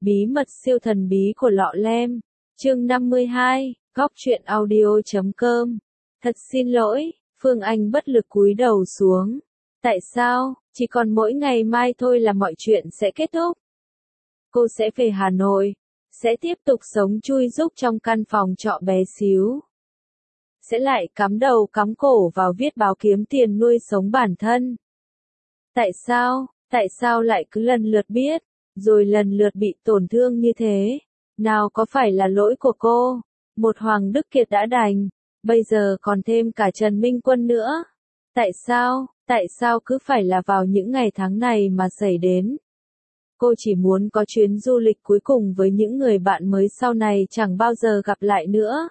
Bí mật siêu thần bí của lọ lem. Chương 52, góc truyện audio.com. Thật xin lỗi, Phương Anh bất lực cúi đầu xuống. Tại sao, chỉ còn mỗi ngày mai thôi là mọi chuyện sẽ kết thúc. Cô sẽ về Hà Nội, sẽ tiếp tục sống chui rúc trong căn phòng trọ bé xíu. Sẽ lại cắm đầu cắm cổ vào viết báo kiếm tiền nuôi sống bản thân. Tại sao lại cứ lần lượt biết, rồi lần lượt bị tổn thương như thế? Nào có phải là lỗi của cô? Một Hoàng Đức Kiệt đã đành, bây giờ còn thêm cả Trần Minh Quân nữa. Tại sao cứ phải là vào những ngày tháng này mà xảy đến? Cô chỉ muốn có chuyến du lịch cuối cùng với những người bạn mới sau này chẳng bao giờ gặp lại nữa.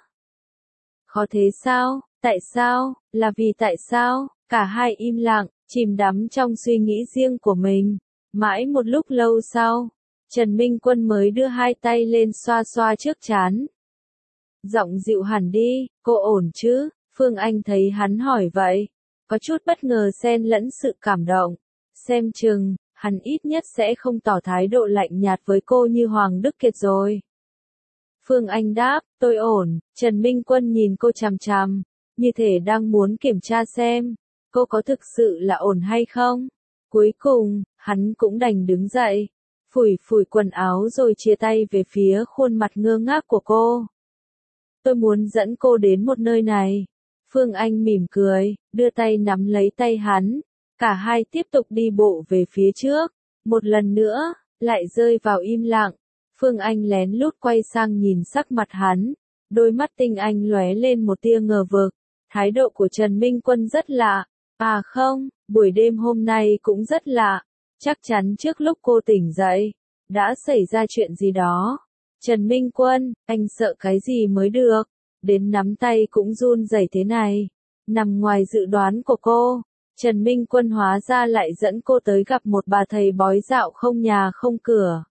Khó thế sao? Tại sao? Là vì tại sao? Cả hai im lặng, chìm đắm trong suy nghĩ riêng của mình. Mãi một lúc lâu sau, Trần Minh Quân mới đưa hai tay lên xoa xoa trước trán. Giọng dịu hẳn đi, cô ổn chứ? Phương Anh thấy hắn hỏi vậy, có chút bất ngờ xen lẫn sự cảm động. Xem chừng, hắn ít nhất sẽ không tỏ thái độ lạnh nhạt với cô như Hoàng Đức Kiệt rồi. Phương Anh đáp, tôi ổn. Trần Minh Quân nhìn cô chằm chằm, như thể đang muốn kiểm tra xem, cô có thực sự là ổn hay không. Cuối cùng, hắn cũng đành đứng dậy, phủi phủi quần áo rồi chia tay về phía khuôn mặt ngơ ngác của cô. Tôi muốn dẫn cô đến một nơi này. Phương Anh mỉm cười, đưa tay nắm lấy tay hắn. Cả hai tiếp tục đi bộ về phía trước. Một lần nữa, lại rơi vào im lặng. Phương Anh lén lút quay sang nhìn sắc mặt hắn. Đôi mắt tinh anh lóe lên một tia ngờ vực. Thái độ của Trần Minh Quân rất lạ. À không, buổi đêm hôm nay cũng rất lạ. Chắc chắn trước lúc cô tỉnh dậy, đã xảy ra chuyện gì đó. Trần Minh Quân, anh sợ cái gì mới được, đến nắm tay cũng run rẩy thế này. Nằm ngoài dự đoán của cô, Trần Minh Quân hóa ra lại dẫn cô tới gặp một bà thầy bói dạo không nhà không cửa.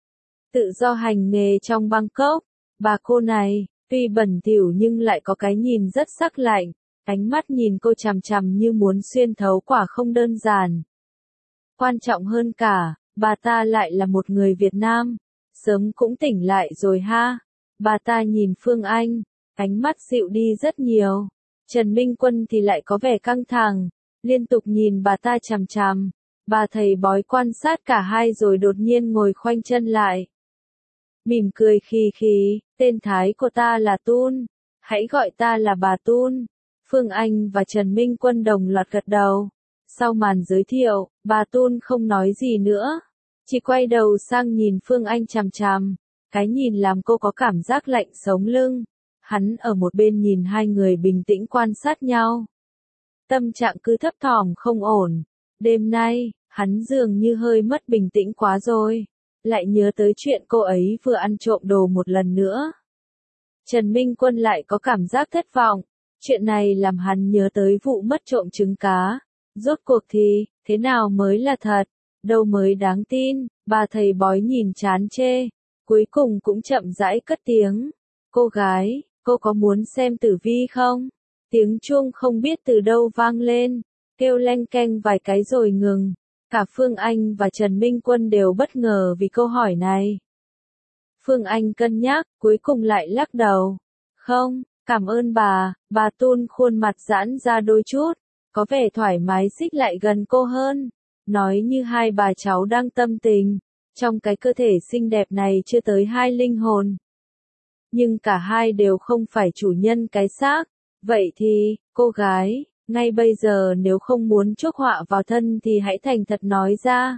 Tự do hành nghề trong Bangkok, bà cô này, tuy bẩn thỉu nhưng lại có cái nhìn rất sắc lạnh, ánh mắt nhìn cô chằm chằm như muốn xuyên thấu quả không đơn giản. Quan trọng hơn cả, bà ta lại là một người Việt Nam. Sớm cũng tỉnh lại rồi ha. Bà ta nhìn Phương Anh, ánh mắt dịu đi rất nhiều. Trần Minh Quân thì lại có vẻ căng thẳng, liên tục nhìn bà ta chằm chằm. Bà thầy bói quan sát cả hai rồi đột nhiên ngồi khoanh chân lại. Mỉm cười khì khì, tên Thái của ta là Tun, hãy gọi ta là bà Tun. Phương Anh và Trần Minh Quân đồng loạt gật đầu. Sau màn giới thiệu, bà Tun không nói gì nữa, chỉ quay đầu sang nhìn Phương Anh chằm chằm. Cái nhìn làm cô có cảm giác lạnh sống lưng. Hắn ở một bên nhìn hai người bình tĩnh quan sát nhau. Tâm trạng cứ thấp thỏm không ổn. Đêm nay, hắn dường như hơi mất bình tĩnh quá rồi. Lại nhớ tới chuyện cô ấy vừa ăn trộm đồ một lần nữa. Trần Minh Quân lại có cảm giác thất vọng. Chuyện này làm hắn nhớ tới vụ mất trộm trứng cá. Rốt cuộc thì, thế nào mới là thật? Đâu mới đáng tin? Bà thầy bói nhìn chán chê. Cuối cùng cũng chậm rãi cất tiếng. Cô gái, cô có muốn xem tử vi không? Tiếng chuông không biết từ đâu vang lên. Kêu leng keng vài cái rồi ngừng. Cả Phương Anh và Trần Minh Quân đều bất ngờ vì câu hỏi này. Phương Anh cân nhắc, cuối cùng lại lắc đầu. Không, cảm ơn bà Tun khuôn mặt giãn ra đôi chút. Có vẻ thoải mái xích lại gần cô hơn. Nói như hai bà cháu đang tâm tình. Trong cái cơ thể xinh đẹp này chưa tới hai linh hồn. Nhưng cả hai đều không phải chủ nhân cái xác. Vậy thì, cô gái, ngay bây giờ nếu không muốn chuốc họa vào thân thì hãy thành thật nói ra.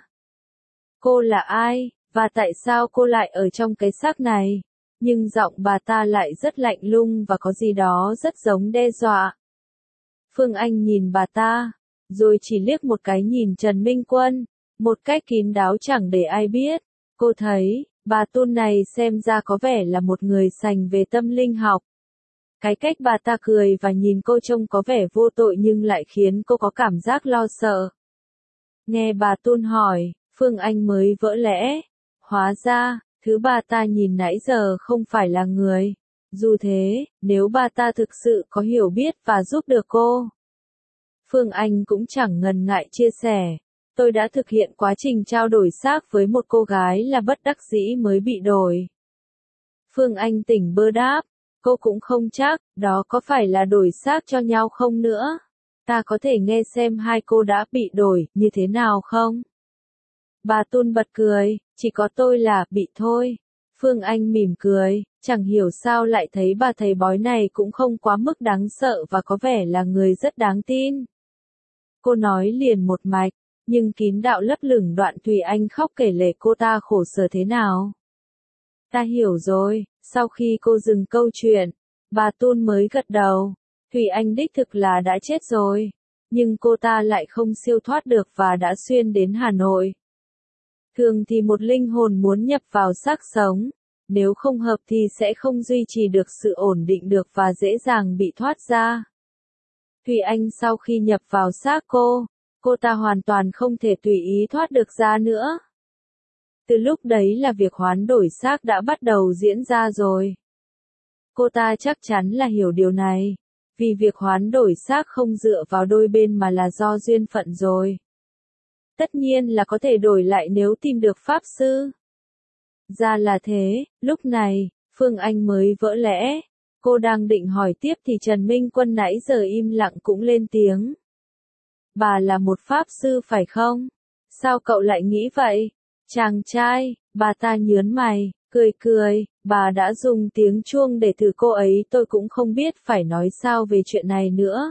Cô là ai, và tại sao cô lại ở trong cái xác này? Nhưng giọng bà ta lại rất lạnh lùng và có gì đó rất giống đe dọa. Phương Anh nhìn bà ta, rồi chỉ liếc một cái nhìn Trần Minh Quân, một cách kín đáo chẳng để ai biết. Cô thấy, bà Tun này xem ra có vẻ là một người sành về tâm linh học. Cái cách bà ta cười và nhìn cô trông có vẻ vô tội nhưng lại khiến cô có cảm giác lo sợ. Nghe bà Tun hỏi, Phương Anh mới vỡ lẽ. Hóa ra, thứ bà ta nhìn nãy giờ không phải là người. Dù thế, nếu bà ta thực sự có hiểu biết và giúp được cô, Phương Anh cũng chẳng ngần ngại chia sẻ. Tôi đã thực hiện quá trình trao đổi xác với một cô gái là bất đắc dĩ mới bị đổi. Phương Anh tỉnh bơ đáp, cô cũng không chắc, đó có phải là đổi xác cho nhau không nữa. Ta có thể nghe xem hai cô đã bị đổi như thế nào không? Bà Tun bật cười, chỉ có tôi là bị thôi. Phương Anh mỉm cười, chẳng hiểu sao lại thấy bà thầy bói này cũng không quá mức đáng sợ và có vẻ là người rất đáng tin. Cô nói liền một mạch, nhưng kín đạo lấp lửng đoạn Thùy Anh khóc kể lể cô ta khổ sở thế nào. Ta hiểu rồi, sau khi cô dừng câu chuyện, bà Tun mới gật đầu. Thùy Anh đích thực là đã chết rồi, nhưng cô ta lại không siêu thoát được và đã xuyên đến Hà Nội. Thường thì một linh hồn muốn nhập vào xác sống, nếu không hợp thì sẽ không duy trì được sự ổn định được và dễ dàng bị thoát ra. Thùy Anh sau khi nhập vào xác cô ta hoàn toàn không thể tùy ý thoát được ra nữa. Từ lúc đấy là việc hoán đổi xác đã bắt đầu diễn ra rồi. Cô ta chắc chắn là hiểu điều này, vì việc hoán đổi xác không dựa vào đôi bên mà là do duyên phận rồi. Tất nhiên là có thể đổi lại nếu tìm được pháp sư. Ra là thế, lúc này, Phương Anh mới vỡ lẽ. Cô đang định hỏi tiếp thì Trần Minh Quân nãy giờ im lặng cũng lên tiếng. Bà là một pháp sư phải không? Sao cậu lại nghĩ vậy? Chàng trai, bà ta nhớn mày, cười cười, bà đã dùng tiếng chuông để thử cô ấy, tôi cũng không biết phải nói sao về chuyện này nữa.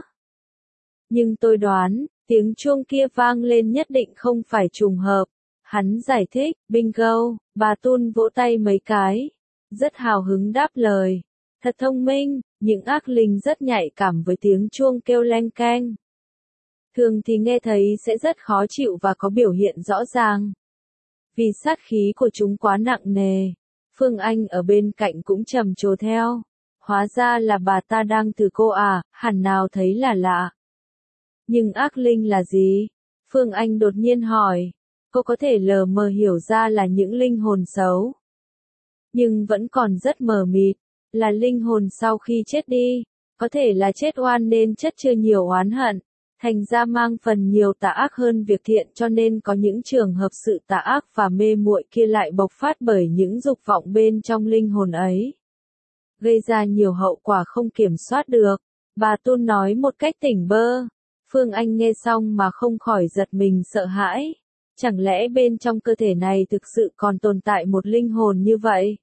Nhưng tôi đoán, tiếng chuông kia vang lên nhất định không phải trùng hợp. Hắn giải thích, bingo, bà Tun vỗ tay mấy cái. Rất hào hứng đáp lời. Thật thông minh, những ác linh rất nhạy cảm với tiếng chuông kêu leng keng. Thường thì nghe thấy sẽ rất khó chịu và có biểu hiện rõ ràng. Vì sát khí của chúng quá nặng nề. Phương Anh ở bên cạnh cũng trầm trồ theo. Hóa ra là bà ta đang thử cô à, hẳn nào thấy là lạ. Nhưng ác linh là gì? Phương Anh đột nhiên hỏi. Cô có thể lờ mờ hiểu ra là những linh hồn xấu. Nhưng vẫn còn rất mờ mịt. Là linh hồn sau khi chết đi. Có thể là chết oan nên chất chứa nhiều oán hận. Thành ra mang phần nhiều tà ác hơn việc thiện, cho nên có những trường hợp sự tà ác và mê muội kia lại bộc phát bởi những dục vọng bên trong linh hồn ấy. Gây ra nhiều hậu quả không kiểm soát được. Bà Tun nói một cách tỉnh bơ. Phương Anh nghe xong mà không khỏi giật mình sợ hãi. Chẳng lẽ bên trong cơ thể này thực sự còn tồn tại một linh hồn như vậy?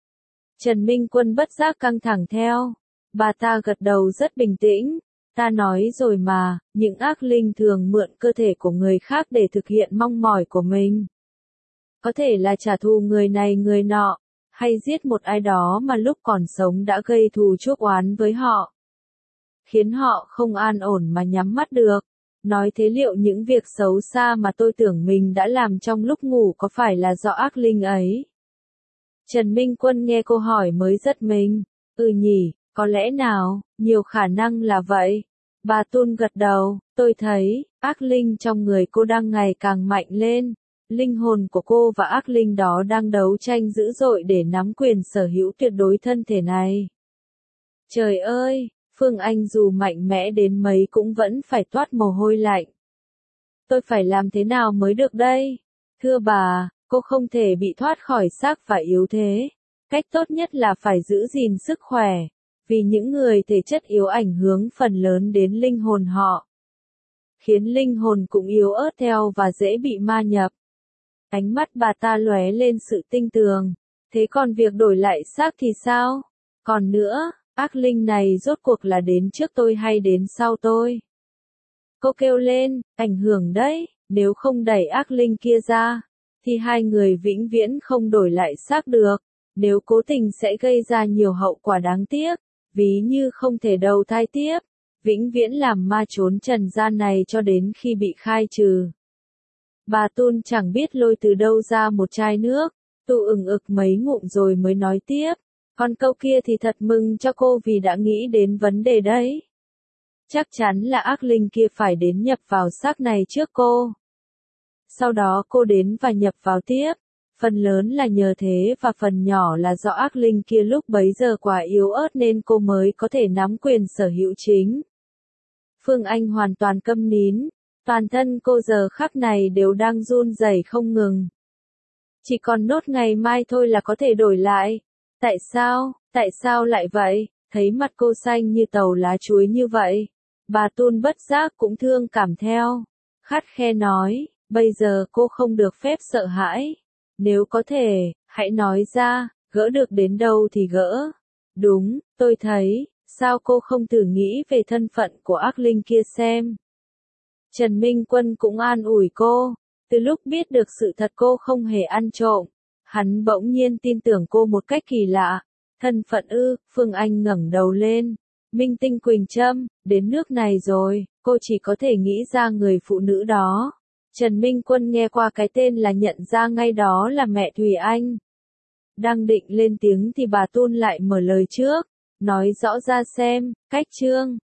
Trần Minh Quân bất giác căng thẳng theo. Bà ta gật đầu rất bình tĩnh. Ta nói rồi mà, những ác linh thường mượn cơ thể của người khác để thực hiện mong mỏi của mình. Có thể là trả thù người này người nọ, hay giết một ai đó mà lúc còn sống đã gây thù chuốc oán với họ. Khiến họ không an ổn mà nhắm mắt được. Nói thế liệu những việc xấu xa mà tôi tưởng mình đã làm trong lúc ngủ có phải là do ác linh ấy? Trần Minh Quân nghe cô hỏi mới giật mình. Nhỉ, có lẽ nào, nhiều khả năng là vậy. Bà Tun gật đầu, tôi thấy, ác linh trong người cô đang ngày càng mạnh lên. Linh hồn của cô và ác linh đó đang đấu tranh dữ dội để nắm quyền sở hữu tuyệt đối thân thể này. Trời ơi, Phương Anh dù mạnh mẽ đến mấy cũng vẫn phải toát mồ hôi lạnh. Tôi phải làm thế nào mới được đây? Thưa bà, cô không thể bị thoát khỏi xác và yếu thế. Cách tốt nhất là phải giữ gìn sức khỏe. Vì những người thể chất yếu ảnh hưởng phần lớn đến linh hồn họ. Khiến linh hồn cũng yếu ớt theo và dễ bị ma nhập. Ánh mắt bà ta lóe lên sự tinh tường. Thế còn việc đổi lại xác thì sao? Còn nữa, ác linh này rốt cuộc là đến trước tôi hay đến sau tôi? Cô kêu lên, ảnh hưởng đấy, nếu không đẩy ác linh kia ra, thì hai người vĩnh viễn không đổi lại xác được. Nếu cố tình sẽ gây ra nhiều hậu quả đáng tiếc. Ví như không thể đầu thai tiếp, vĩnh viễn làm ma trốn trần gian này cho đến khi bị khai trừ. Bà Tun chẳng biết lôi từ đâu ra một chai nước, tụ ực mấy ngụm rồi mới nói tiếp. Còn câu kia thì thật mừng cho cô vì đã nghĩ đến vấn đề đấy. Chắc chắn là ác linh kia phải đến nhập vào xác này trước cô. Sau đó cô đến và nhập vào tiếp. Phần lớn là nhờ thế và phần nhỏ là do ác linh kia lúc bấy giờ quá yếu ớt nên cô mới có thể nắm quyền sở hữu chính. Phương Anh hoàn toàn câm nín. Toàn thân cô giờ khắc này đều đang run rẩy không ngừng. Chỉ còn nốt ngày mai thôi là có thể đổi lại. Tại sao lại vậy? Thấy mặt cô xanh như tàu lá chuối như vậy. Bà Tun bất giác cũng thương cảm theo. Khắt khe nói, bây giờ cô không được phép sợ hãi. Nếu có thể, hãy nói ra, gỡ được đến đâu thì gỡ. Đúng, tôi thấy, sao cô không thử nghĩ về thân phận của ác linh kia xem. Trần Minh Quân cũng an ủi cô. Từ lúc biết được sự thật cô không hề ăn trộm, hắn bỗng nhiên tin tưởng cô một cách kỳ lạ. Thân phận ư? Phương Anh ngẩng đầu lên. Minh Tinh Quỳnh Trâm, đến nước này rồi, cô chỉ có thể nghĩ ra người phụ nữ đó. Trần Minh Quân nghe qua cái tên là nhận ra ngay đó là mẹ Thùy Anh. Đang định lên tiếng thì bà Tun lại mở lời trước, nói rõ ra xem, cách chương.